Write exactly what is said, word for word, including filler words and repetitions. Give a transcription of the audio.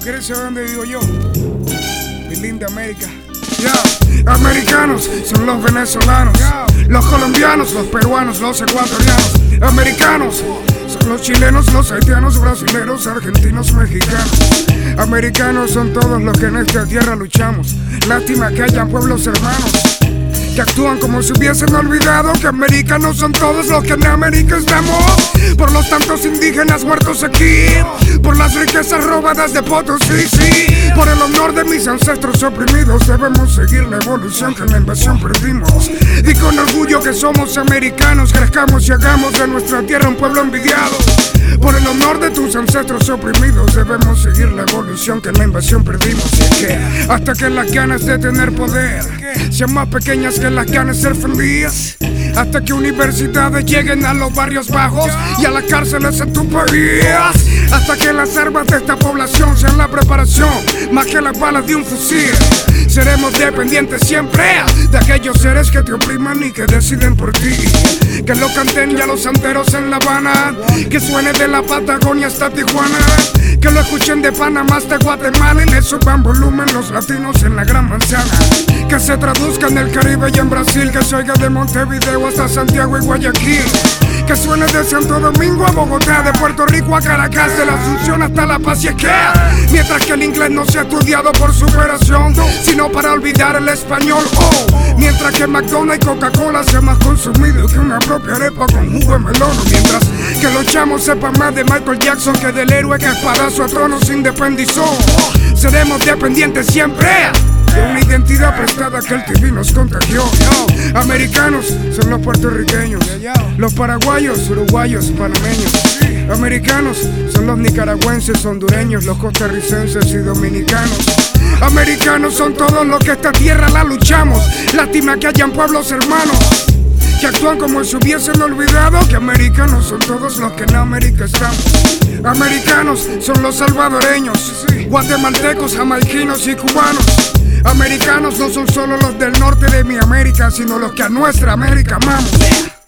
quieres saber dónde vivo yo? Mi linda América. Yeah. Americanos son los venezolanos, los colombianos, los peruanos, los ecuatorianos. Americanos son los chilenos, los haitianos, brasileños, argentinos, mexicanos. Americanos son todos los que en esta tierra luchamos. Lástima que hayan pueblos hermanos que actúan como si hubiesen olvidado que americanos son todos los que en América estamos. Por los tantos indígenas muertos aquí, por las riquezas robadas de Potosí, sí, por el honor de mis ancestros oprimidos, debemos seguir la evolución que en la invasión perdimos. Y con orgullo que somos americanos, crezcamos y hagamos de nuestra tierra un pueblo envidiado. Por el honor de tus ancestros oprimidos, debemos seguir la evolución que en la invasión perdimos. Y es que hasta que las ganas de tener poder sean más pequeñas que las ganas de ser feliz, hasta que universidades lleguen a los barrios bajos y a las cárceles en tu país, hasta que las armas de esta población sean la preparación más que las balas de un fusil, seremos dependientes siempre de aquellos seres que te opriman y que deciden por ti. Que lo canten ya los santeros en La Habana, que suene de la Patagonia hasta Tijuana, que lo escuchen de Panamá hasta Guatemala y le suban volumen los latinos en la Gran Manzana. Que se traduzca en el Caribe y en Brasil, que se oiga de Montevideo hasta Santiago y Guayaquil. Que suene de Santo Domingo a Bogotá, de Puerto Rico a Caracas, de la Asunción hasta La Paz. Y es que mientras que el inglés no sea estudiado por superación, sino para olvidar el español, oh, mientras que McDonald's y Coca-Cola sea más consumido que una propia arepa con jugo de melón, mientras que los chamos sepan más de Michael Jackson que del héroe que espadazo a trono se independizó, seremos dependientes siempre de una identidad prestada que el T V nos contagió. Yo, americanos son los puertorriqueños, los paraguayos, uruguayos, panameños. Americanos son los nicaragüenses, hondureños, los costarricenses y dominicanos. Americanos son todos los que esta tierra la luchamos. Lástima que hayan pueblos hermanos que actúan como si hubiesen olvidado que americanos son todos los que en América estamos. Americanos son los salvadoreños, guatemaltecos, jamaiquinos y cubanos. Americanos no son solo los del norte de mi América, sino los que a nuestra América amamos.